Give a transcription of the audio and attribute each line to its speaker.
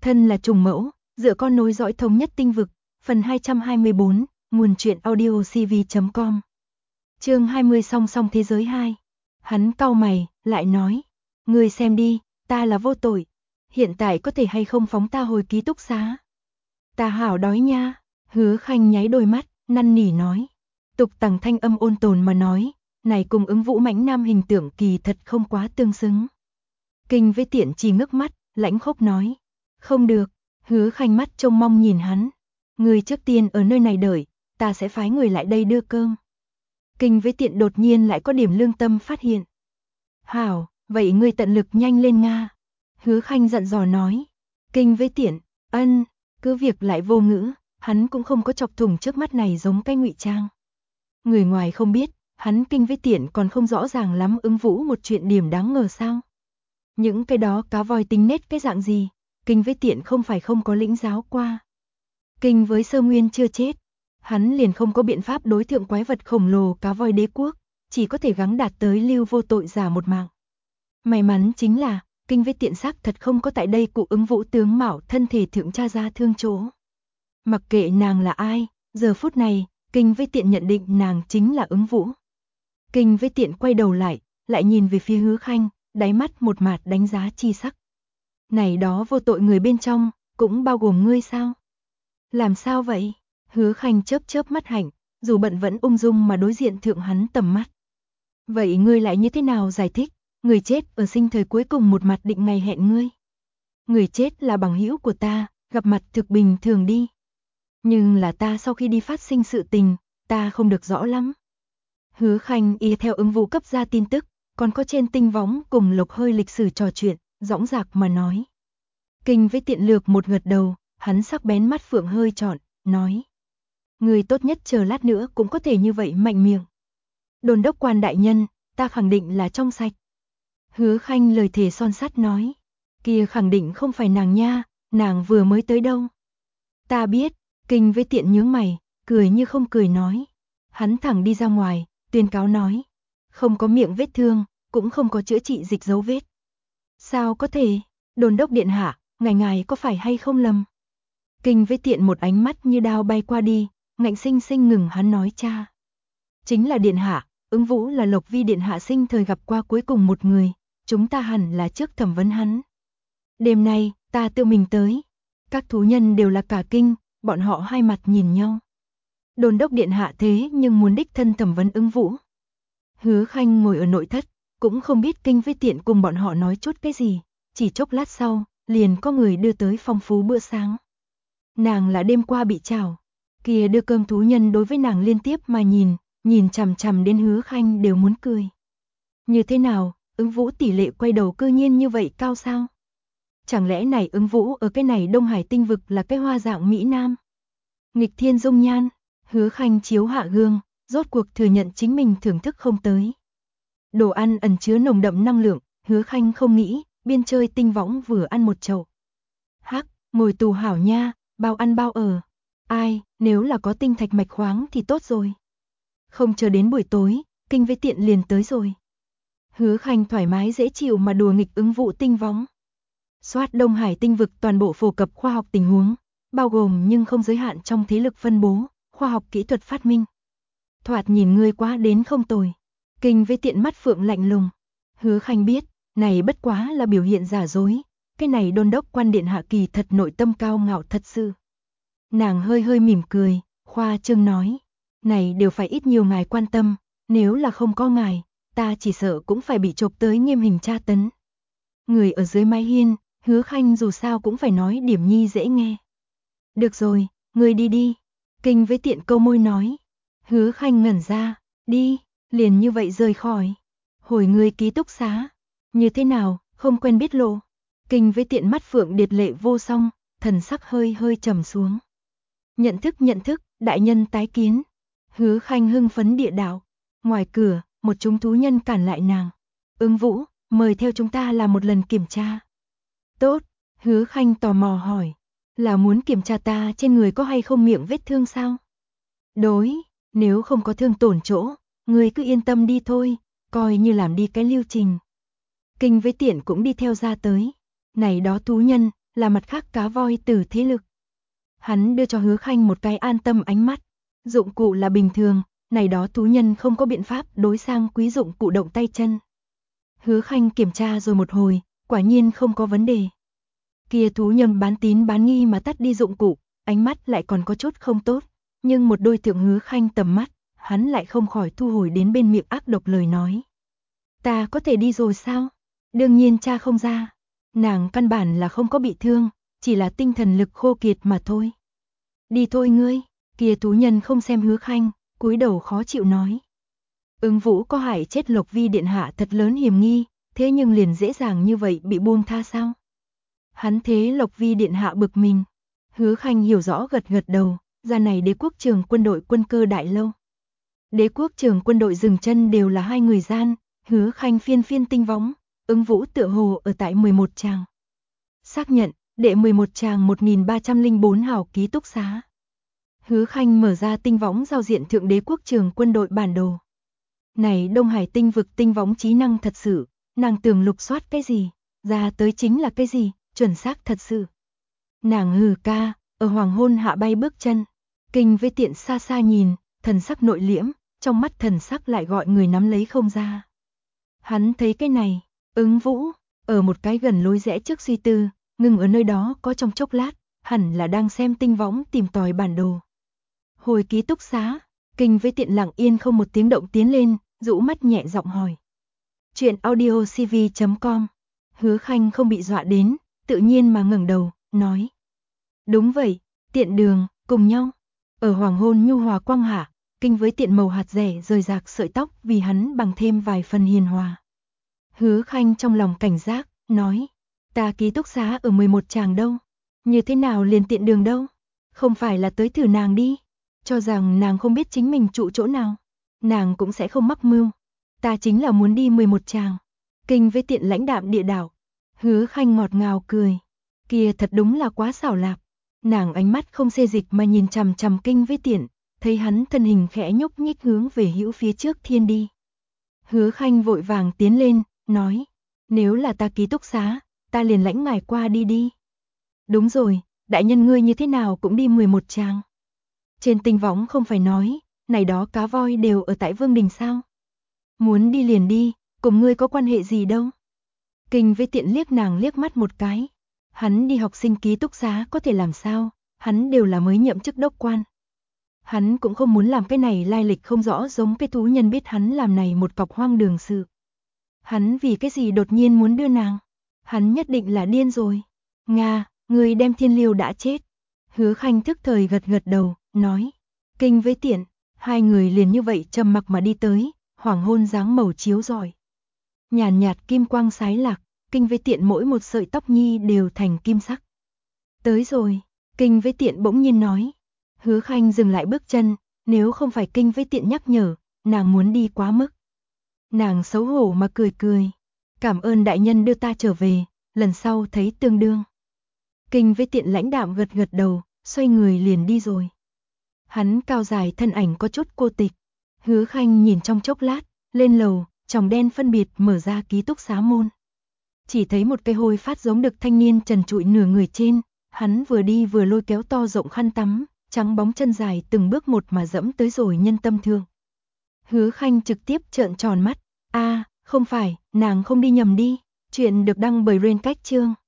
Speaker 1: Thân là trùng mẫu, dựa con nối dõi thống nhất tinh vực, phần 224, nguồn truyện audio cv.com. Chương 20 song song thế giới 2. Hắn cau mày, lại nói, ngươi xem đi, ta là vô tội, hiện tại có thể hay không phóng ta hồi ký túc xá? Ta hảo đói nha. Hứa Khanh nháy đôi mắt, năn nỉ nói. Tục Tằng thanh âm ôn tồn mà nói, này cùng Ứng Vũ mãnh nam hình tượng kỳ thật không quá tương xứng. Kinh với Tiện chỉ ngước mắt, lãnh khốc nói, không được. Hứa Khanh mắt trông mong nhìn hắn, ngươi trước tiên ở nơi này đợi, ta sẽ phái người lại đây đưa cơm. Kinh với Tiện đột nhiên lại có điểm lương tâm phát hiện. Hảo, vậy ngươi tận lực nhanh lên Nga. Hứa Khanh giận dò nói. Kinh với Tiện, ân, cứ việc lại vô ngữ, hắn cũng không có chọc thủng trước mắt này giống cái ngụy trang. Người ngoài không biết, hắn Kinh với Tiện còn không rõ ràng lắm Ứng Vũ một chuyện điểm đáng ngờ sao. Những cái đó cá voi tính nết cái dạng gì, Kinh với Tiện không phải không có lĩnh giáo qua. Kinh với Sơ Nguyên chưa chết, hắn liền không có biện pháp đối thượng quái vật khổng lồ cá voi đế quốc, chỉ có thể gắng đạt tới lưu vô tội giả một mạng. May mắn chính là, Kinh với Tiện xác thật không có tại đây cụ Ứng Vũ tướng mạo thân thể thượng tra ra thương chỗ. Mặc kệ nàng là ai, giờ phút này, Kinh với Tiện nhận định nàng chính là Ứng Vũ. Kinh với Tiện quay đầu lại nhìn về phía Hứa Khanh, đáy mắt một mạt đánh giá chi sắc. Này đó vô tội người bên trong, cũng bao gồm ngươi sao? Làm sao vậy? Hứa Khanh chớp mắt hạnh, dù bận vẫn ung dung mà đối diện thượng hắn tầm mắt. Vậy ngươi lại như thế nào giải thích? Người chết ở sinh thời cuối cùng một mặt định ngày hẹn ngươi. Người chết là bằng hữu của ta, gặp mặt thực bình thường đi. Nhưng là ta sau khi đi phát sinh sự tình, ta không được rõ lắm. Hứa Khanh y theo Ứng Vũ cấp ra tin tức, còn có trên tinh võng cùng Lộc Hơi lịch sử trò chuyện, dõng dạc mà nói. Kinh với Tiện lược một gật đầu, hắn sắc bén mắt phượng hơi trọn, nói. Người tốt nhất chờ lát nữa cũng có thể như vậy mạnh miệng. Đồn đốc quan đại nhân, ta khẳng định là trong sạch. Hứa Khanh lời thề son sắt nói. Kia khẳng định không phải nàng nha, nàng vừa mới tới đâu. Ta biết. Kinh với Tiện nhướng mày, cười như không cười nói. Hắn thẳng đi ra ngoài, tuyên cáo nói. Không có miệng vết thương, cũng không có chữa trị dịch dấu vết. Sao có thể? Đồn đốc điện hạ, ngài có phải hay không lầm? Kinh với Tiện một ánh mắt như đao bay qua đi, ngạnh sinh sinh ngừng hắn nói cha. Chính là điện hạ, Ứng Vũ là Lộc Vi điện hạ sinh thời gặp qua cuối cùng một người, chúng ta hẳn là trước thẩm vấn hắn. Đêm nay, ta tự mình tới. Các thú nhân đều là cả kinh, bọn họ hai mặt nhìn nhau. Đồn đốc điện hạ thế nhưng muốn đích thân thẩm vấn Ứng Vũ. Hứa Khanh ngồi ở nội thất, cũng không biết Kinh với Tiện cùng bọn họ nói chút cái gì, chỉ chốc lát sau, liền có người đưa tới phong phú bữa sáng. Nàng là đêm qua bị trảo, kia đưa cơm thú nhân đối với nàng liên tiếp mà nhìn chằm chằm đến Hứa Khanh đều muốn cười. Như thế nào, Ứng Vũ tỷ lệ quay đầu cư nhiên như vậy cao sao? Chẳng lẽ này Ứng Vũ ở cái này Đông Hải tinh vực là cái hoa dạng Mỹ Nam? Nghịch thiên dung nhan, Hứa Khanh chiếu hạ gương, rốt cuộc thừa nhận chính mình thưởng thức không tới. Đồ ăn ẩn chứa nồng đậm năng lượng, Hứa Khanh không nghĩ, biên chơi tinh võng vừa ăn một chậu. Hắc, ngồi tù hảo nha, bao ăn bao ở. Ai, nếu là có tinh thạch mạch khoáng thì tốt rồi. Không chờ đến buổi tối, Kinh với Tiện liền tới rồi. Hứa Khanh thoải mái dễ chịu mà đùa nghịch Ứng Vũ tinh võng. Soát Đông Hải tinh vực toàn bộ phổ cập khoa học tình huống, bao gồm nhưng không giới hạn trong thế lực phân bố, khoa học kỹ thuật phát minh. Thoạt nhìn ngươi quá đến không tồi. Kinh với Tiện mắt phượng lạnh lùng. Hứa Khanh biết, này bất quá là biểu hiện giả dối, cái này đôn đốc quan điện hạ kỳ thật nội tâm cao ngạo thật sự. Nàng hơi mỉm cười, khoa trương nói, này đều phải ít nhiều ngài quan tâm, nếu là không có ngài, ta chỉ sợ cũng phải bị chộp tới nghiêm hình tra tấn. Người ở dưới mái hiên, Hứa Khanh dù sao cũng phải nói điểm nhi dễ nghe. Được rồi, ngươi đi đi. Kinh với Tiện câu môi nói. Hứa Khanh ngẩn ra, đi, liền như vậy rời khỏi. Hồi ngươi ký túc xá. Như thế nào, không quen biết lộ. Kinh với Tiện mắt phượng điệt lệ vô song, thần sắc hơi trầm xuống. Nhận thức, đại nhân tái kiến. Hứa Khanh hưng phấn địa đạo. Ngoài cửa, một chúng thú nhân cản lại nàng. Ứng Vũ, mời theo chúng ta làm một lần kiểm tra. Tốt, Hứa Khanh tò mò hỏi. Là muốn kiểm tra ta trên người có hay không miệng vết thương sao? Đối, nếu không có thương tổn chỗ, ngươi cứ yên tâm đi thôi, coi như làm đi cái lưu trình. Kinh với Tiện cũng đi theo ra tới. Này đó thú nhân, là mặt khác cá voi từ thế lực. Hắn đưa cho Hứa Khanh một cái an tâm ánh mắt. Dụng cụ là bình thường, này đó thú nhân không có biện pháp đối sang quý dụng cụ động tay chân. Hứa Khanh kiểm tra rồi một hồi, quả nhiên không có vấn đề. Kia thú nhân bán tín bán nghi mà tắt đi dụng cụ, ánh mắt lại còn có chút không tốt, nhưng một đôi thượng Hứa Khanh tầm mắt, hắn lại không khỏi thu hồi đến bên miệng ác độc lời nói. Ta có thể đi rồi sao? Đương nhiên cha không ra. Nàng căn bản là không có bị thương, chỉ là tinh thần lực khô kiệt mà thôi. Đi thôi ngươi, kia thú nhân không xem Hứa Khanh, cúi đầu khó chịu nói. Ứng Vũ có hại chết Lộc Vi điện hạ thật lớn hiểm nghi, thế nhưng liền dễ dàng như vậy bị buông tha sao? Hắn thế Lộc Vi điện hạ bực mình. Hứa Khanh hiểu rõ gật gật đầu, ra này Đế quốc trường quân đội quân cơ đại lâu. Đế quốc trường quân đội dừng chân đều là hai người gian, Hứa Khanh phiên phiên tinh võng, Ứng Vũ tựa hồ ở tại 11 tràng. Xác nhận, đệ 11 tràng 1304 hào ký túc xá. Hứa Khanh mở ra tinh võng giao diện thượng Đế quốc trường quân đội bản đồ. Này Đông Hải tinh vực tinh võng trí năng thật sự, nàng tưởng lục soát cái gì, ra tới chính là cái gì, chuẩn xác thật sự. Nàng hừ ca, ở hoàng hôn hạ bay bước chân, Kinh với Tiện xa xa nhìn, thần sắc nội liễm, trong mắt thần sắc lại gọi người nắm lấy không ra. Hắn thấy cái này, Ứng Vũ, ở một cái gần lối rẽ trước suy tư, ngừng ở nơi đó có trong chốc lát, hẳn là đang xem tinh võng tìm tòi bản đồ. Hồi ký túc xá, Kinh với Tiện lặng yên không một tiếng động tiến lên, rũ mắt nhẹ giọng hỏi. Chuyện audiocv.com. Hứa Khanh không bị dọa đến, tự nhiên mà ngẩng đầu, nói. Đúng vậy, Tiện đường, cùng nhau. Ở hoàng hôn nhu hòa quang hạ, Kinh với Tiện màu hạt rẻ rời rạc sợi tóc vì hắn bằng thêm vài phần hiền hòa. Hứa Khanh trong lòng cảnh giác, nói. Ta ký túc xá ở 11 tràng đâu. Như thế nào liền Tiện đường đâu. Không phải là tới thử nàng đi. Cho rằng nàng không biết chính mình trụ chỗ nào. Nàng cũng sẽ không mắc mưu. Ta chính là muốn đi 11 tràng. Kinh với Tiện lãnh đạm địa đạo. Hứa Khanh ngọt ngào cười. Kia thật đúng là quá xảo lạp. Nàng ánh mắt không xê dịch mà nhìn chằm chằm Kinh với Tiện, thấy hắn thân hình khẽ nhúc nhích hướng về hữu phía trước thiên đi. Hứa Khanh vội vàng tiến lên, nói. Nếu là ta ký túc xá, ta liền lãnh ngài qua đi đi. Đúng rồi, đại nhân ngươi như thế nào cũng đi 11 tràng. Trên tinh võng không phải nói, này đó cá voi đều ở tại Vương Đình sao? Muốn đi liền đi, cùng ngươi có quan hệ gì đâu. Kinh với Tiện liếc nàng liếc mắt một cái. Hắn đi học sinh ký túc xá có thể làm sao, hắn đều là mới nhậm chức đốc quan. Hắn cũng không muốn làm cái này lai lịch không rõ giống cái thú nhân biết hắn làm này một cọc hoang đường sự. Hắn vì cái gì đột nhiên muốn đưa nàng? Hắn nhất định là điên rồi. Nga, người đem Thiên Liêu đã chết. Hứa Khanh thức thời gật gật đầu, nói. Kinh với Tiện, hai người liền như vậy trầm mặc mà đi tới, hoàng hôn dáng màu chiếu rọi. Nhàn nhạt kim quang sái lạc, Kinh với Tiện mỗi một sợi tóc nhi đều thành kim sắc. Tới rồi, Kinh với Tiện bỗng nhiên nói. Hứa Khanh dừng lại bước chân, nếu không phải Kinh với Tiện nhắc nhở, nàng muốn đi quá mức. Nàng xấu hổ mà cười cười. Cảm ơn đại nhân đưa ta trở về, lần sau thấy tương đương. Kinh với Tiện lãnh đạm gật gật đầu, xoay người liền đi rồi. Hắn cao dài thân ảnh có chút cô tịch. Hứa Khanh nhìn trong chốc lát, lên lầu, tròng đen phân biệt mở ra ký túc xá môn. Chỉ thấy một cái hôi phát giống đực thanh niên trần trụi nửa người trên, hắn vừa đi vừa lôi kéo to rộng khăn tắm, trắng bóng chân dài từng bước một mà dẫm tới rồi nhân tâm thương. Hứa Khanh trực tiếp trợn tròn mắt, không phải, nàng không đi nhầm đi, chuyện được đăng bởi Rain Cách Chương.